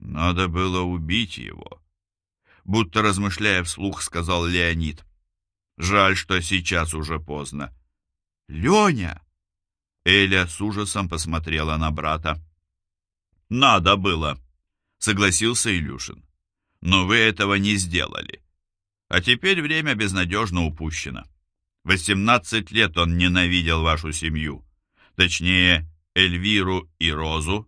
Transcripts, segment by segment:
Надо было убить его. Будто размышляя вслух, сказал Леонид. Жаль, что сейчас уже поздно. Леня! Эля с ужасом посмотрела на брата. Надо было, согласился Илюшин. Но вы этого не сделали. А теперь время безнадежно упущено. 18 лет он ненавидел вашу семью. Точнее, Эльвиру и Розу.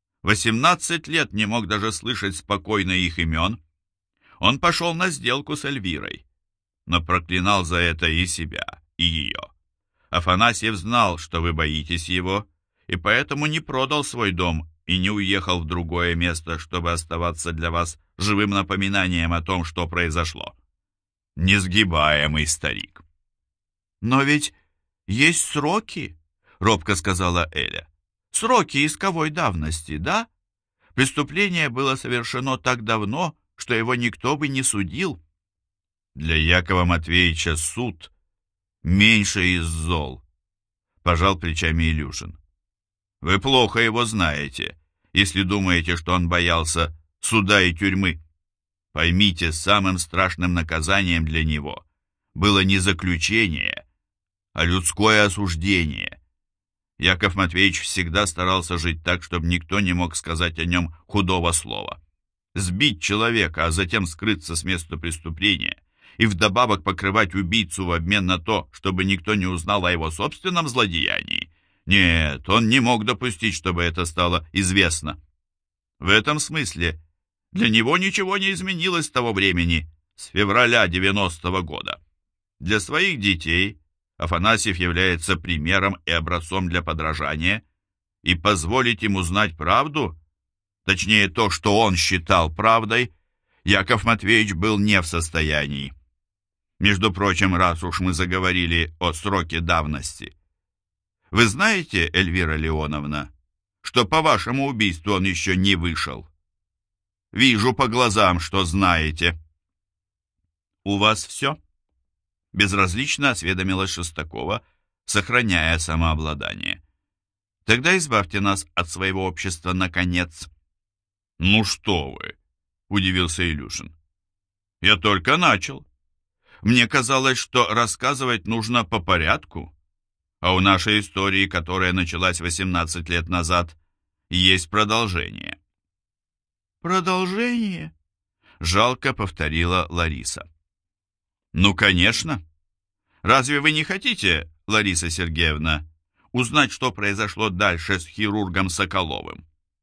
18 лет не мог даже слышать спокойно их имен. Он пошел на сделку с Эльвирой, но проклинал за это и себя, и ее. Афанасьев знал, что вы боитесь его, и поэтому не продал свой дом и не уехал в другое место, чтобы оставаться для вас живым напоминанием о том, что произошло. Несгибаемый старик. «Но ведь есть сроки», — робко сказала Эля. «Сроки исковой давности, да? Преступление было совершено так давно, что его никто бы не судил». «Для Якова Матвеевича суд меньше из зол», — пожал плечами Илюшин. «Вы плохо его знаете, если думаете, что он боялся суда и тюрьмы. Поймите, самым страшным наказанием для него было не заключение, а людское осуждение. Яков Матвеевич всегда старался жить так, чтобы никто не мог сказать о нем худого слова. Сбить человека, а затем скрыться с места преступления и вдобавок покрывать убийцу в обмен на то, чтобы никто не узнал о его собственном злодеянии. Нет, он не мог допустить, чтобы это стало известно. В этом смысле для него ничего не изменилось с того времени, с февраля 90-го года. Для своих детей Афанасьев является примером и образцом для подражания, и позволить ему знать правду, точнее то, что он считал правдой, Яков Матвеевич был не в состоянии. Между прочим, раз уж мы заговорили о сроке давности, вы знаете, Эльвира Леоновна, что по вашему убийству он еще не вышел? Вижу по глазам, что знаете. У вас все? Безразлично осведомилась Шестакова, сохраняя самообладание. Тогда избавьте нас от своего общества, наконец. Ну что вы, удивился Илюшин. Я только начал. Мне казалось, что рассказывать нужно по порядку, а у нашей истории, которая началась 18 лет назад, есть продолжение. Продолжение? Жалко повторила Лариса. Ну, конечно. Разве вы не хотите, Лариса Сергеевна, узнать, что произошло дальше с хирургом Соколовым?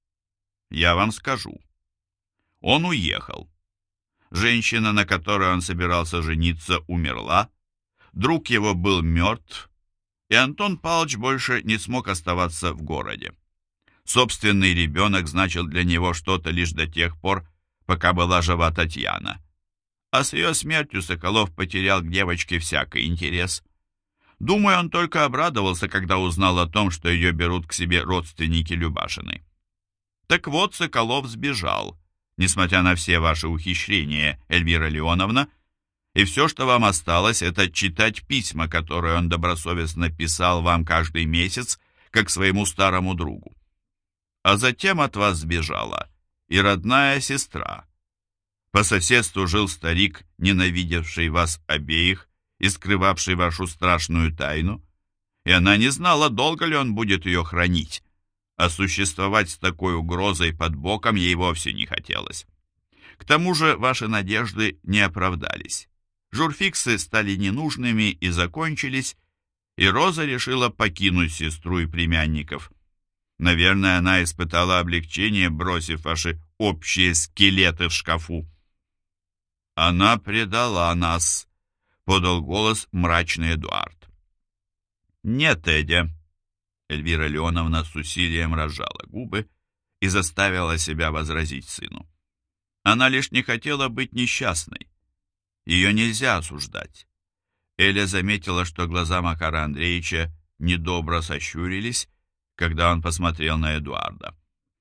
Я вам скажу. Он уехал. Женщина, на которой он собирался жениться, умерла. Друг его был мертв, и Антон Павлович больше не смог оставаться в городе. Собственный ребенок значил для него что-то лишь до тех пор, пока была жива Татьяна. А с ее смертью Соколов потерял к девочке всякий интерес. Думаю, он только обрадовался, когда узнал о том, что ее берут к себе родственники Любашиной. Так вот, Соколов сбежал, несмотря на все ваши ухищрения, Эльвира Леоновна, и все, что вам осталось, это читать письма, которые он добросовестно писал вам каждый месяц, как своему старому другу. А затем от вас сбежала и родная сестра. По соседству жил старик, ненавидевший вас обеих и скрывавший вашу страшную тайну, и она не знала, долго ли он будет ее хранить, а существовать с такой угрозой под боком ей вовсе не хотелось. К тому же ваши надежды не оправдались. Журфиксы стали ненужными и закончились, и Роза решила покинуть сестру и племянников. Наверное, она испытала облегчение, бросив ваши общие скелеты в шкафу. «Она предала нас», — подал голос мрачный Эдуард. «Нет, Эдя». Эльвира Леоновна с усилием разжала губы и заставила себя возразить сыну. Она лишь не хотела быть несчастной. Ее нельзя осуждать. Эля заметила, что глаза Макара Андреевича недобро сощурились, когда он посмотрел на Эдуарда.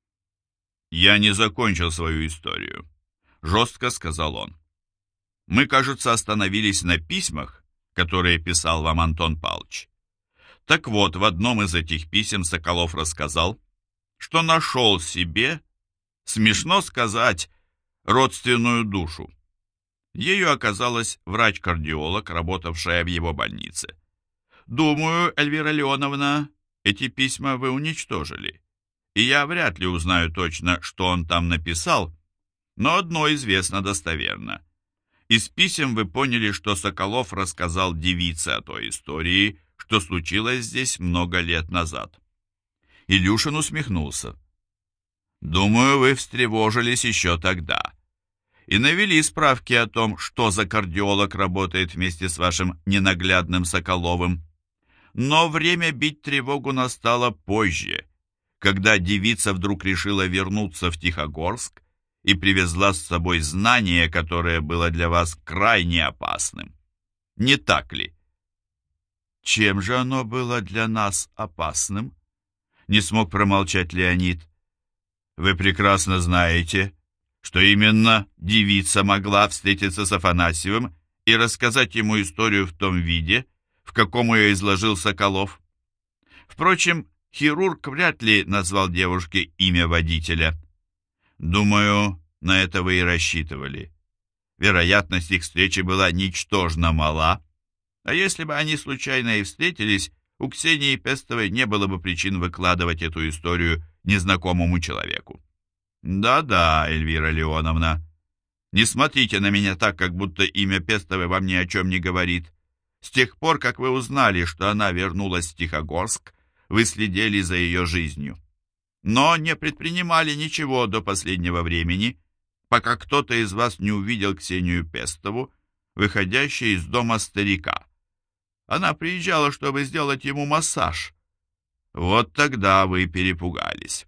«Я не закончил свою историю», — жестко сказал он. «Мы, кажется, остановились на письмах, которые писал вам Антон Павлович. Так вот, в одном из этих писем Соколов рассказал, что нашел себе Смешно сказать, родственную душу. Ею оказалась врач-кардиолог, работавшая в его больнице. Думаю, Эльвира Леоновна, эти письма вы уничтожили, и я вряд ли узнаю точно, что он там написал, но одно известно достоверно. Из писем вы поняли, что Соколов рассказал девице о той истории, что случилось здесь много лет назад. Илюшин усмехнулся. Думаю, вы встревожились еще тогда и навели справки о том, что за кардиолог работает вместе с вашим ненаглядным Соколовым. Но время бить тревогу настало позже, когда девица вдруг решила вернуться в Тихогорск и привезла с собой знание, которое было для вас крайне опасным. Не так ли? Чем же оно было для нас опасным? Не смог промолчать Леонид. Вы прекрасно знаете, что именно девица могла встретиться с Афанасьевым и рассказать ему историю в том виде, в каком ее изложил Соколов. Впрочем, хирург вряд ли назвал девушке имя водителя. Думаю, на это вы и рассчитывали. Вероятность их встречи была ничтожно мала, а если бы они случайно и встретились, у Ксении Пестовой не было бы причин выкладывать эту историю незнакомому человеку. Да-да, Эльвира Леоновна, не смотрите на меня так, как будто имя Пестовой вам ни о чем не говорит. С тех пор, как вы узнали, что она вернулась в Тихогорск, вы следили за ее жизнью. Но не предпринимали ничего до последнего времени, пока кто-то из вас не увидел Ксению Пестову, выходящей из дома старика. Она приезжала, чтобы сделать ему массаж. Вот тогда вы перепугались.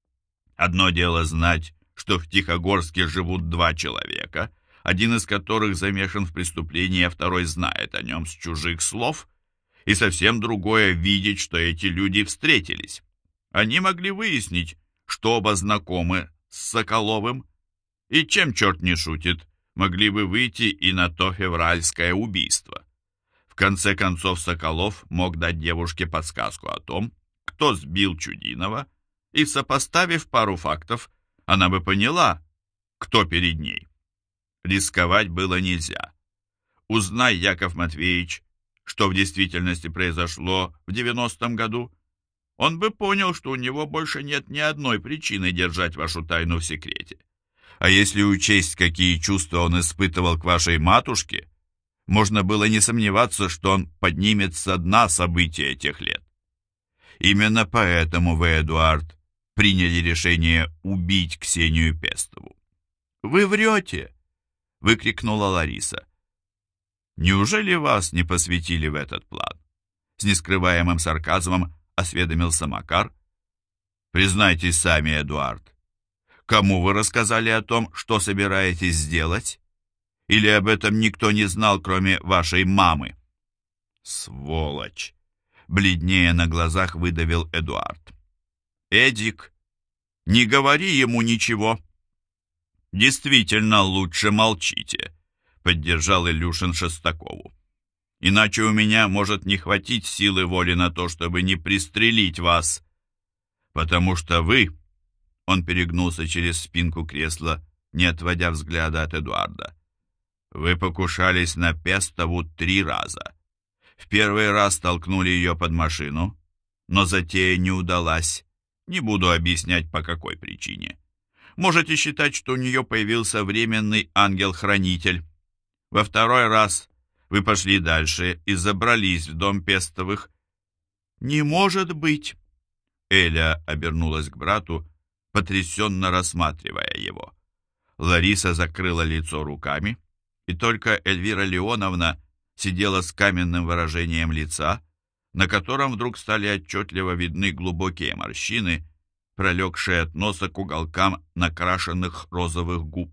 Одно дело знать, что в Тихогорске живут два человека, один из которых замешан в преступлении, а второй знает о нем с чужих слов, и совсем другое видеть, что эти люди встретились. Они могли выяснить, что оба знакомы с Соколовым, и чем черт не шутит, могли бы выйти и на то февральское убийство. В конце концов, Соколов мог дать девушке подсказку о том, кто сбил Чудинова, и, сопоставив пару фактов, она бы поняла, кто перед ней. Рисковать было нельзя. Узнай, Яков Матвеевич, что в действительности произошло в 90-м году, он бы понял, что у него больше нет ни одной причины держать вашу тайну в секрете. А если учесть, какие чувства он испытывал к вашей матушке, можно было не сомневаться, что он поднимет со дна события тех лет. Именно поэтому вы, Эдуард, приняли решение убить Ксению Пестову. «Вы врете!» — выкрикнула Лариса. «Неужели вас не посвятили в этот план?» С нескрываемым сарказмом осведомился Макар. «Признайтесь сами, Эдуард, кому вы рассказали о том, что собираетесь сделать? Или об этом никто не знал, кроме вашей мамы?» «Сволочь!» — бледнее на глазах выдавил Эдуард. «Эдик, не говори ему ничего». «Действительно, лучше молчите», — поддержал Илюшин Шестакову. «Иначе у меня может не хватить силы воли на то, чтобы не пристрелить вас. Потому что вы...» Он перегнулся через спинку кресла, не отводя взгляда от Эдуарда. «Вы покушались на Пестову 3 раза. В первый раз толкнули ее под машину, но затея не удалась. Не буду объяснять, по какой причине. Можете считать, что у нее появился временный ангел-хранитель. Во второй раз вы пошли дальше и забрались в дом Пестовых». «Не может быть!» Эля обернулась к брату, потрясенно рассматривая его. Лариса закрыла лицо руками, и только Эльвира Леоновна сидела с каменным выражением лица, на котором вдруг стали отчетливо видны глубокие морщины, пролегшие от носа к уголкам накрашенных розовых губ.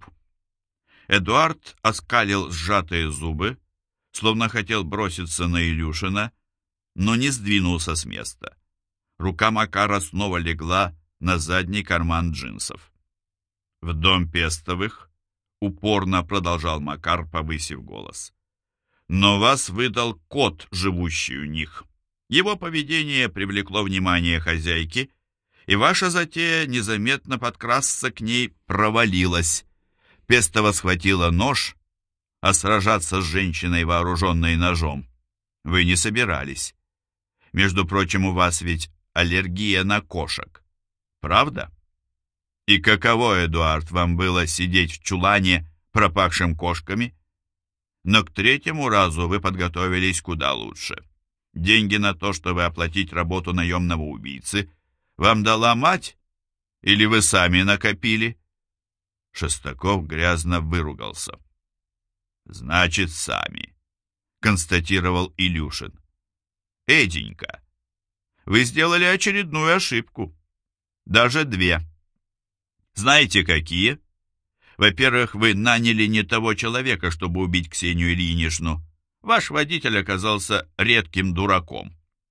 Эдуард оскалил сжатые зубы, словно хотел броситься на Илюшина, но не сдвинулся с места. Рука Макара снова легла на задний карман джинсов. «В дом Пестовых», — упорно продолжал Макар, повысив голос, «но вас выдал кот, живущий у них. Его поведение привлекло внимание хозяйки, и ваша затея незаметно подкрасться к ней провалилась. Пестова схватила нож, а сражаться с женщиной, вооруженной ножом, вы не собирались. Между прочим, у вас ведь аллергия на кошек, правда? И каково, Эдуард, вам было сидеть в чулане, пропахшим кошками? Но к третьему разу вы подготовились куда лучше. Деньги на то, чтобы оплатить работу наемного убийцы, вам дала мать? Или вы сами накопили? Шестаков грязно выругался. Значит, сами, констатировал Илюшин. Эденька, вы сделали очередную ошибку. Даже две. Знаете, какие? Во-первых, вы наняли не того человека, чтобы убить Ксению Ильиничну. Ваш водитель оказался редким дураком.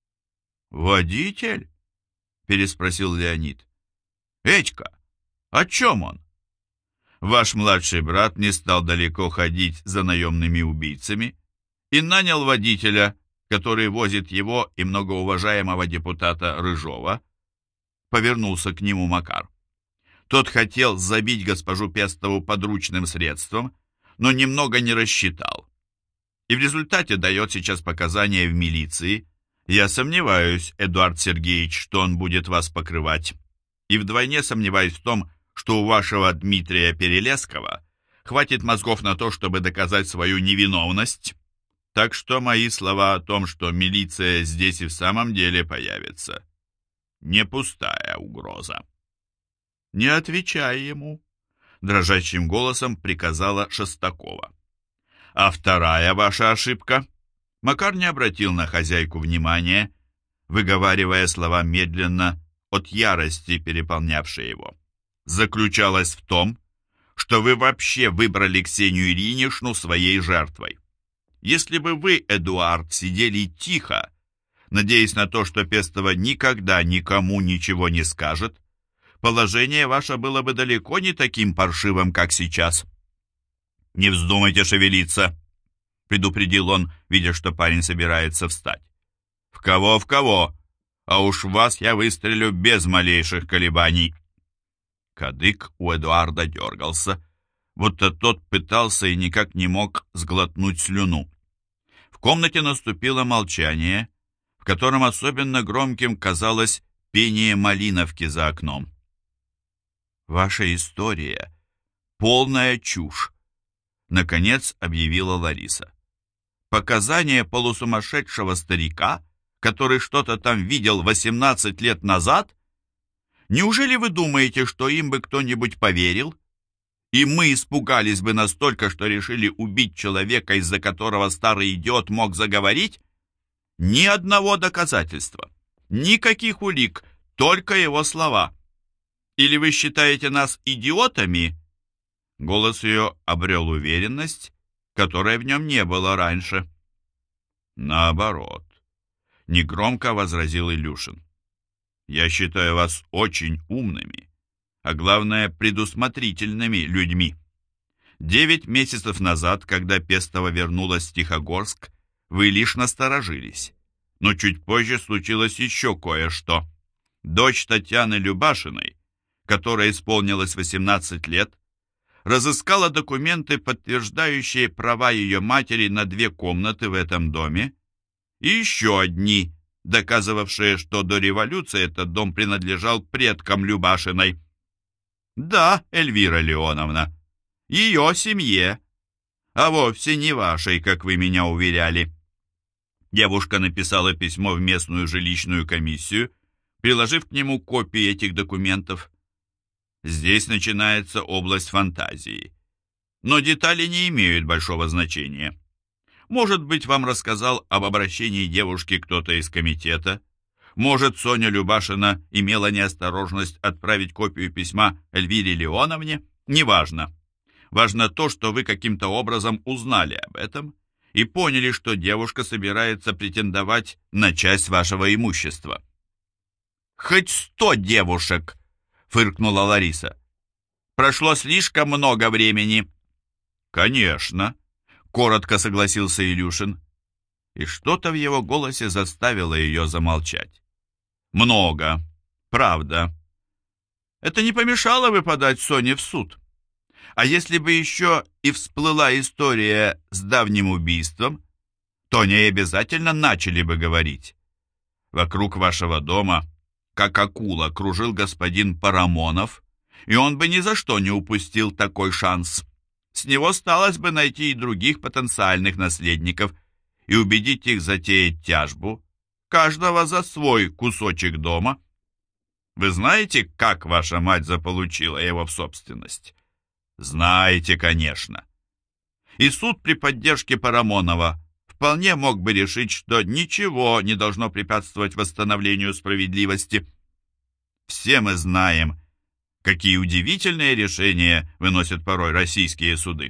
«Водитель?» — переспросил Леонид. «Этька, о чем он?» «Ваш младший брат не стал далеко ходить за наемными убийцами и нанял водителя, который возит его и многоуважаемого депутата Рыжова». Повернулся к нему Макар. Тот хотел забить госпожу Пестову подручным средством, но немного не рассчитал. И в результате дает сейчас показания в милиции. Я сомневаюсь, Эдуард Сергеевич, что он будет вас покрывать. И вдвойне сомневаюсь в том, что у вашего Дмитрия Перелескова хватит мозгов на то, чтобы доказать свою невиновность. Так что мои слова о том, что милиция здесь и в самом деле появится, не пустая угроза. «Не отвечай ему», — дрожащим голосом приказала Шестакова. «А вторая ваша ошибка?» Макар не обратил на хозяйку внимания, выговаривая слова медленно от ярости, переполнявшей его. «Заключалась в том, что вы вообще выбрали Ксению Ильиничну своей жертвой. Если бы вы, Эдуард, сидели тихо, надеясь на то, что Пестова никогда никому ничего не скажет, положение ваше было бы далеко не таким паршивым, как сейчас». «Не вздумайте шевелиться», — предупредил он, видя, что парень собирается встать. «В кого, в кого? А уж в вас я выстрелю без малейших колебаний». Кадык у Эдуарда дергался, будто тот пытался и никак не мог сглотнуть слюну. В комнате наступило молчание, в котором особенно громким казалось пение малиновки за окном. «Ваша история — полная чушь», — наконец объявила Лариса. «Показания полусумасшедшего старика, который что-то там видел 18 лет назад? Неужели вы думаете, что им бы кто-нибудь поверил? И мы испугались бы настолько, что решили убить человека, из-за которого старый идиот мог заговорить? Ни одного доказательства, никаких улик, только его слова. Или вы считаете нас идиотами?» Голос ее обрел уверенность, которой в нем не было раньше. «Наоборот», — негромко возразил Илюшин. «Я считаю вас очень умными, а главное, предусмотрительными людьми. 9 месяцев назад, когда Пестова вернулась в Тихогорск, вы лишь насторожились. Но чуть позже случилось еще кое-что. Дочь Татьяны Любашиной, которой исполнилось 18 лет, разыскала документы, подтверждающие права ее матери на 2 комнаты в этом доме, и еще одни, доказывавшие, что до революции этот дом принадлежал предкам Любашиной. Да, Эльвира Леоновна, ее семье, а вовсе не вашей, как вы меня уверяли». Девушка написала письмо в местную жилищную комиссию, приложив к нему копии этих документов. Здесь начинается область фантазии. Но детали не имеют большого значения. Может быть, вам рассказал об обращении девушки кто-то из комитета. Может, Соня Любашина имела неосторожность отправить копию письма Эльвире Леоновне. Неважно. Важно то, что вы каким-то образом узнали об этом и поняли, что девушка собирается претендовать на часть вашего имущества. «Хоть 100 девушек!» — фыркнула Лариса. «Прошло слишком много времени». «Конечно», — коротко согласился Илюшин. И что-то в его голосе заставило ее замолчать. «Много, правда», это не помешало бы подать Соне в суд. А если бы еще и всплыла история с давним убийством, то они обязательно начали бы говорить. Вокруг вашего дома, как акула, кружил господин Парамонов, и он бы ни за что не упустил такой шанс. С него сталось бы найти и других потенциальных наследников и убедить их затеять тяжбу, каждого за свой кусочек дома. Вы знаете, как ваша мать заполучила его в собственность? Знаете, конечно. И суд при поддержке Парамонова вполне мог бы решить, что ничего не должно препятствовать восстановлению справедливости. Все мы знаем, какие удивительные решения выносят порой российские суды.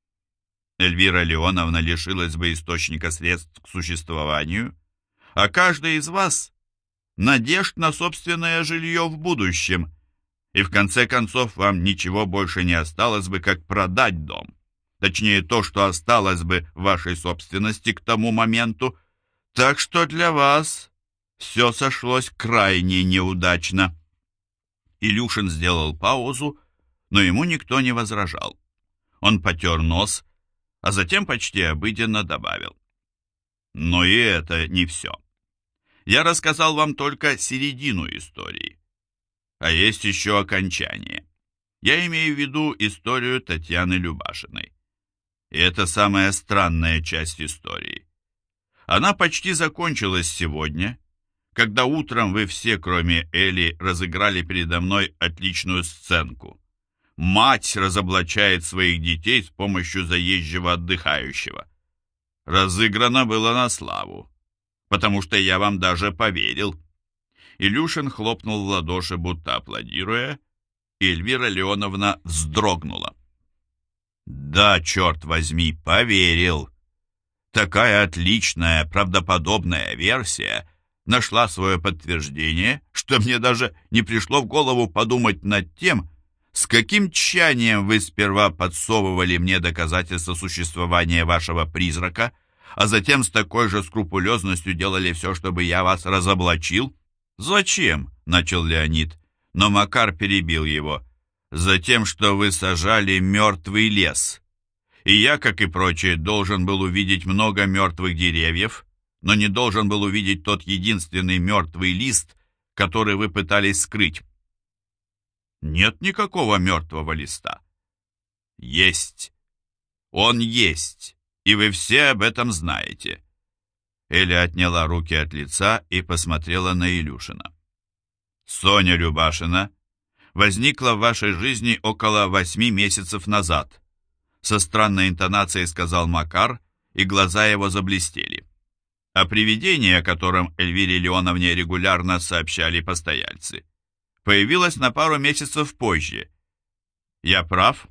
Эльвира Леоновна лишилась бы источника средств к существованию, а каждый из вас — надежд на собственное жилье в будущем, и в конце концов вам ничего больше не осталось бы, как продать дом. Точнее, то, что осталось бы в вашей собственности к тому моменту. Так что для вас все сошлось крайне неудачно. Илюшин сделал паузу, но ему никто не возражал. Он потер нос, а затем почти обыденно добавил: но и это не все. Я рассказал вам только середину истории. А есть еще окончание. Я имею в виду историю Татьяны Любашиной. И это самая странная часть истории. Она почти закончилась сегодня, когда утром вы все, кроме Эли, разыграли передо мной отличную сценку. Мать разоблачает своих детей с помощью заезжего отдыхающего. Разыграно было на славу, потому что я вам даже поверил. Илюшин хлопнул в ладоши, будто аплодируя, и Эльвира Леоновна вздрогнула. Да, черт возьми, поверил. Такая отличная, правдоподобная версия нашла свое подтверждение, что мне даже не пришло в голову подумать над тем, с каким тщанием вы сперва подсовывали мне доказательства существования вашего призрака, а затем с такой же скрупулезностью делали все, чтобы я вас разоблачил. «Зачем?» — начал Леонид, но Макар перебил его. «Затем, что вы сажали мертвый лес. И я, как и прочие, должен был увидеть много мертвых деревьев, но не должен был увидеть тот единственный мертвый лист, который вы пытались скрыть». «Нет никакого мертвого листа». «Есть. Он есть, и вы все об этом знаете». Эля отняла руки от лица и посмотрела на Илюшина. «Соня Любашина возникла в вашей жизни около 8 месяцев назад», со странной интонацией сказал Макар, и глаза его заблестели. А привидение, о котором Эльвире Леоновне регулярно сообщали постояльцы, появилось на пару месяцев позже. Я прав?»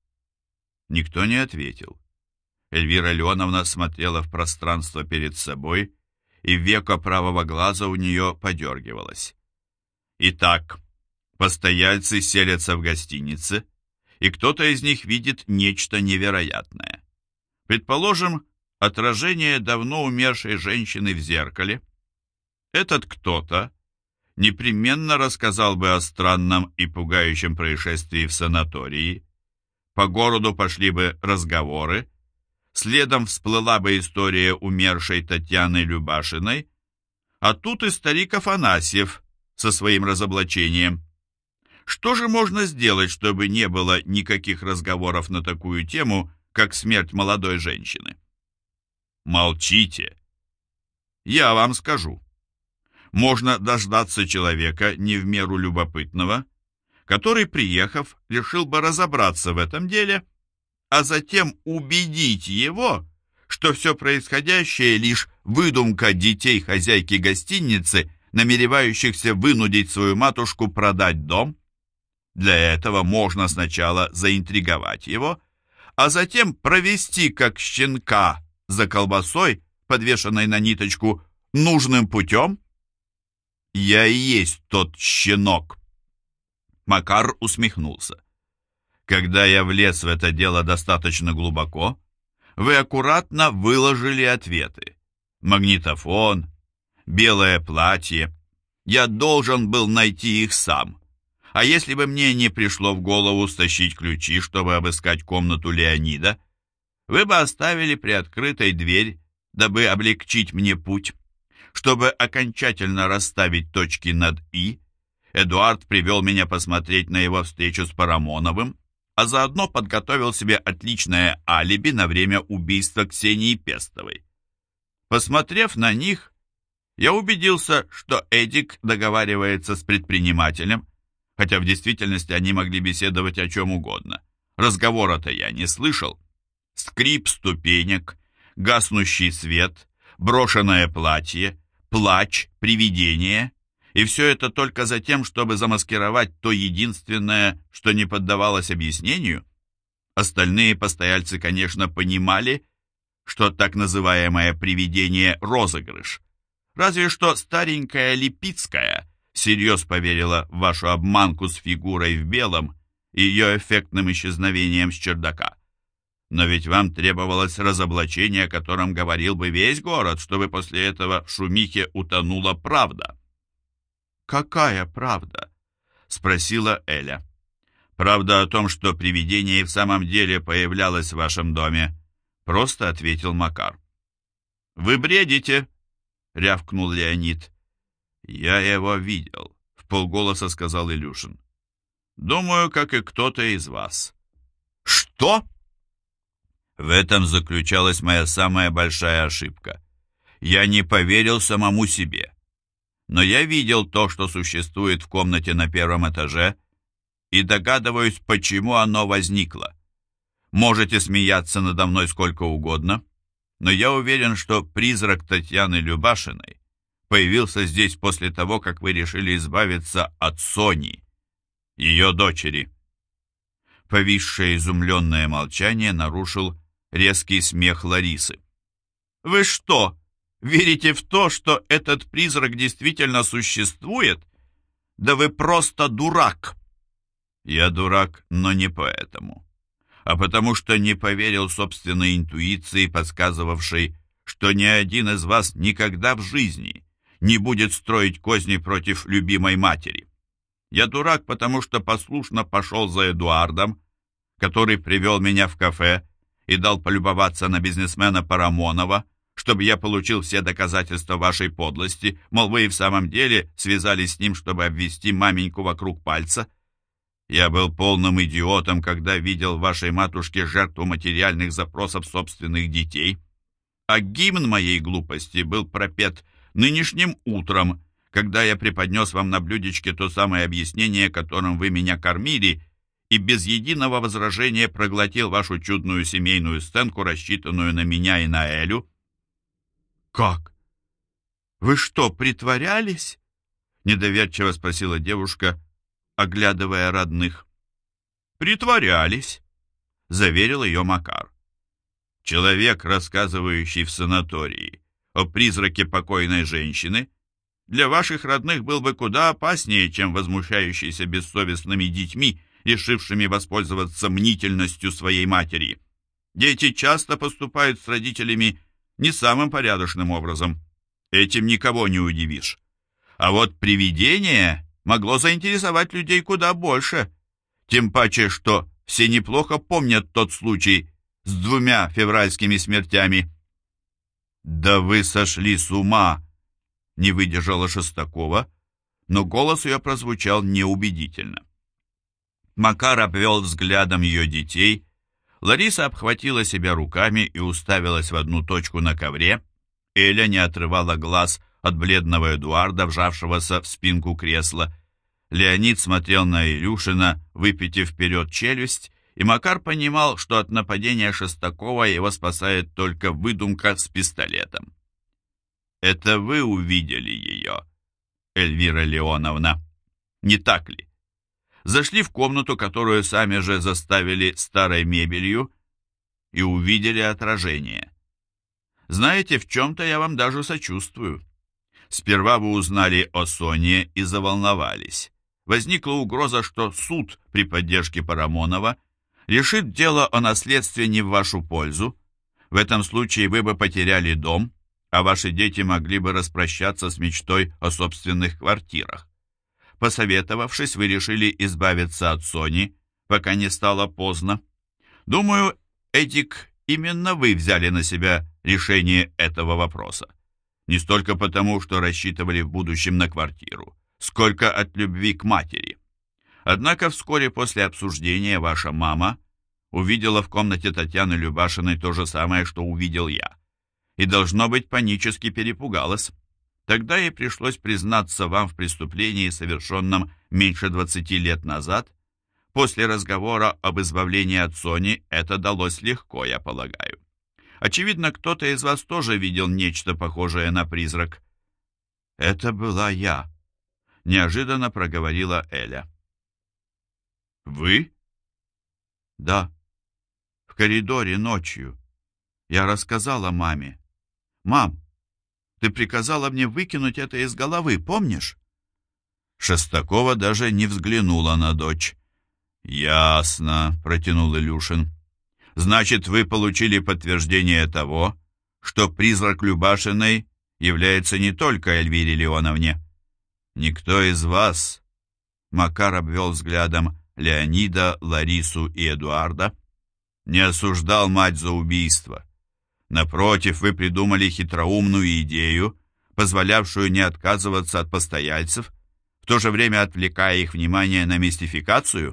Никто не ответил. Эльвира Леоновна смотрела в пространство перед собой, и веко правого глаза у нее подергивалось. «Итак, постояльцы селятся в гостинице, и кто-то из них видит нечто невероятное. Предположим, отражение давно умершей женщины в зеркале. Этот кто-то непременно рассказал бы о странном и пугающем происшествии в санатории. По городу пошли бы разговоры, следом всплыла бы история умершей Татьяны Любашиной, а тут и старик Афанасьев со своим разоблачением. Что же можно сделать, чтобы не было никаких разговоров на такую тему, как смерть молодой женщины?» «Молчите. Я вам скажу. Можно дождаться человека не в меру любопытного, который, приехав, решил бы разобраться в этом деле, а затем убедить его, что все происходящее лишь выдумка детей хозяйки гостиницы, намеревающихся вынудить свою матушку продать дом. Для этого можно сначала заинтриговать его, а затем провести как щенка за колбасой, подвешенной на ниточку, нужным путем. Я и есть тот щенок. Макар усмехнулся. Когда я влез в это дело достаточно глубоко, вы аккуратно выложили ответы. Магнитофон, белое платье. Я должен был найти их сам. А если бы мне не пришло в голову стащить ключи, чтобы обыскать комнату Леонида, вы бы оставили приоткрытой дверь, дабы облегчить мне путь. Чтобы окончательно расставить точки над «и», Эдуард привел меня посмотреть на его встречу с Парамоновым, а заодно подготовил себе отличное алиби на время убийства Ксении Пестовой. Посмотрев на них, я убедился, что Эдик договаривается с предпринимателем, хотя в действительности они могли беседовать о чем угодно. Разговора-то я не слышал. Скрип ступенек, гаснущий свет, брошенное платье, плач, привидение, и все это только за тем, чтобы замаскировать то единственное, что не поддавалось объяснению. Остальные постояльцы, конечно, понимали, что так называемое привидение — розыгрыш. Разве что старенькая Липицкая всерьез поверила в вашу обманку с фигурой в белом и ее эффектным исчезновением с чердака. Но ведь вам требовалось разоблачение, о котором говорил бы весь город, чтобы после этого в шумихе утонула правда. «Какая правда?» — спросила Эля. «Правда о том, что привидение в самом деле появлялось в вашем доме», — просто ответил Макар. «Вы бредите!» — рявкнул Леонид. «Я его видел», — вполголоса сказал Илюшин. «Думаю, как и кто-то из вас». «Что?» В этом заключалась моя самая большая ошибка. Я не поверил самому себе. Но я видел то, что существует в комнате на первом этаже, и догадываюсь, почему оно возникло. Можете смеяться надо мной сколько угодно, но я уверен, что призрак Татьяны Любашиной появился здесь после того, как вы решили избавиться от Сони, ее дочери. Повисшее изумленное молчание нарушил резкий смех Ларисы. «Вы что, верите в то, что этот призрак действительно существует? Да вы просто дурак!» «Я дурак, но не поэтому, а потому что не поверил собственной интуиции, подсказывавшей, что ни один из вас никогда в жизни не будет строить козни против любимой матери. Я дурак, потому что послушно пошел за Эдуардом, который привел меня в кафе и дал полюбоваться на бизнесмена Парамонова, чтобы я получил все доказательства вашей подлости, мол, вы и в самом деле связались с ним, чтобы обвести маменьку вокруг пальца. Я был полным идиотом, когда видел в вашей матушке жертву материальных запросов собственных детей, а гимн моей глупости был пропет нынешним утром, когда я преподнес вам на блюдечке то самое объяснение, которым вы меня кормили, и без единого возражения проглотил вашу чудную семейную сценку, рассчитанную на меня и на Элю. «Как? Вы что, притворялись?» — недоверчиво спросила девушка, оглядывая родных. «Притворялись», — заверил ее Макар. «Человек, рассказывающий в санатории о призраке покойной женщины, для ваших родных был бы куда опаснее, чем возмущающийся бессовестными детьми, решившими воспользоваться мнительностью своей матери. Дети часто поступают с родителями не самым порядочным образом. Этим никого не удивишь. А вот привидение могло заинтересовать людей куда больше. Тем паче, что все неплохо помнят тот случай с 2 февральскими смертями. «Да вы сошли с ума!» — не выдержала Шестакова, но голос ее прозвучал неубедительно. Макар обвел взглядом ее детей. Лариса обхватила себя руками и уставилась в одну точку на ковре. Эля не отрывала глаз от бледного Эдуарда, вжавшегося в спинку кресла. Леонид смотрел на Илюшина, выпитив вперед челюсть, и Макар понимал, что от нападения Шестакова его спасает только выдумка с пистолетом. «Это вы увидели ее, Эльвира Леоновна, не так ли? Зашли в комнату, которую сами же заставили старой мебелью, и увидели отражение. Знаете, в чем-то я вам даже сочувствую. Сперва вы узнали о Соне и заволновались. Возникла угроза, что суд при поддержке Парамонова решит дело о наследстве не в вашу пользу. В этом случае вы бы потеряли дом, а ваши дети могли бы распрощаться с мечтой о собственных квартирах. Посоветовавшись, вы решили избавиться от Сони, пока не стало поздно. Думаю, Эдик, именно вы взяли на себя решение этого вопроса. Не столько потому, что рассчитывали в будущем на квартиру, сколько от любви к матери. Однако вскоре после обсуждения ваша мама увидела в комнате Татьяны Любашиной то же самое, что увидел я, и, должно быть, панически перепугалась. Тогда ей пришлось признаться вам в преступлении, совершенном меньше 20 лет назад. После разговора об избавлении от Сони это далось легко, я полагаю. Очевидно, кто-то из вас тоже видел нечто похожее на призрак. «Это была я», — неожиданно проговорила Эля. «Вы?» «Да. В коридоре ночью. Я рассказала маме. Мам, ты приказала мне выкинуть это из головы, помнишь?» Шестакова даже не взглянула на дочь. «Ясно», — протянул Илюшин. «Значит, вы получили подтверждение того, что призрак Любашиной является не только Эльвире Леоновне. Никто из вас...» Макар обвел взглядом Леонида, Ларису и Эдуарда. «Не осуждал мать за убийство. Напротив, вы придумали хитроумную идею, позволявшую не отказываться от постояльцев, в то же время отвлекая их внимание на мистификацию.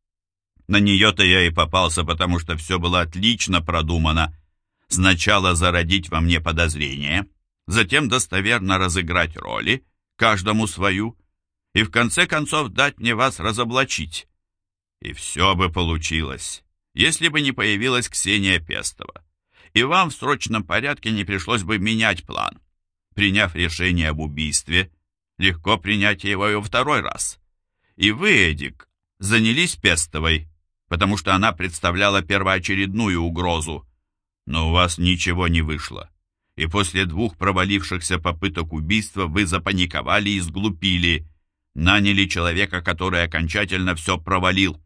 На нее-то я и попался, потому что все было отлично продумано. Сначала зародить во мне подозрения, затем достоверно разыграть роли, каждому свою, и в конце концов дать мне вас разоблачить. И все бы получилось, если бы не появилась Ксения Пестова. И вам в срочном порядке не пришлось бы менять план. Приняв решение об убийстве, легко принять его и во второй раз. И вы, Эдик, занялись Пестовой, потому что она представляла первоочередную угрозу. Но у вас ничего не вышло. И после 2 провалившихся попыток убийства вы запаниковали и сглупили, наняли человека, который окончательно все провалил.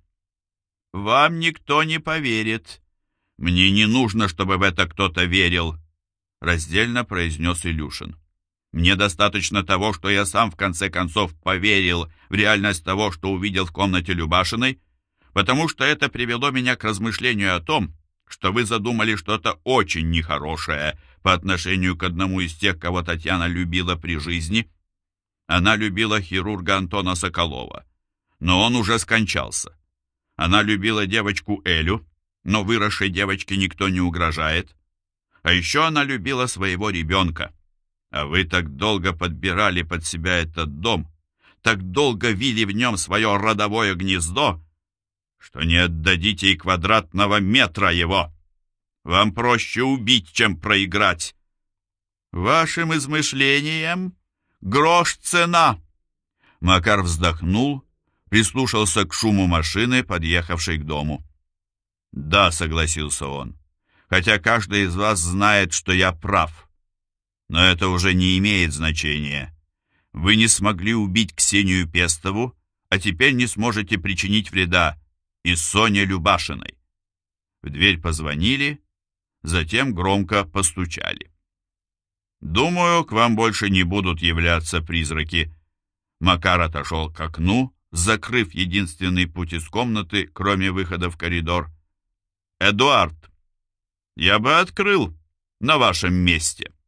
«Вам никто не поверит. Мне не нужно, чтобы в это кто-то верил», — раздельно произнес Илюшин. «Мне достаточно того, что я сам в конце концов поверил в реальность того, что увидел в комнате Любашиной, потому что это привело меня к размышлению о том, что вы задумали что-то очень нехорошее по отношению к одному из тех, кого Татьяна любила при жизни. Она любила хирурга Антона Соколова, но он уже скончался. Она любила девочку Элю, но выросшей девочке никто не угрожает. А еще она любила своего ребенка. А вы так долго подбирали под себя этот дом, так долго вили в нем свое родовое гнездо, что не отдадите и квадратного метра его. Вам проще убить, чем проиграть. Вашим измышлениям грош цена». Макар вздохнул, прислушался к шуму машины, подъехавшей к дому. «Да», — согласился он, — «хотя каждый из вас знает, что я прав. Но это уже не имеет значения. Вы не смогли убить Ксению Пестову, а теперь не сможете причинить вреда и Соне Любашиной». В дверь позвонили, затем громко постучали. «Думаю, к вам больше не будут являться призраки». Макар отошел к окну, закрыв единственный путь из комнаты, кроме выхода в коридор. «Эдуард, я бы открыл на вашем месте».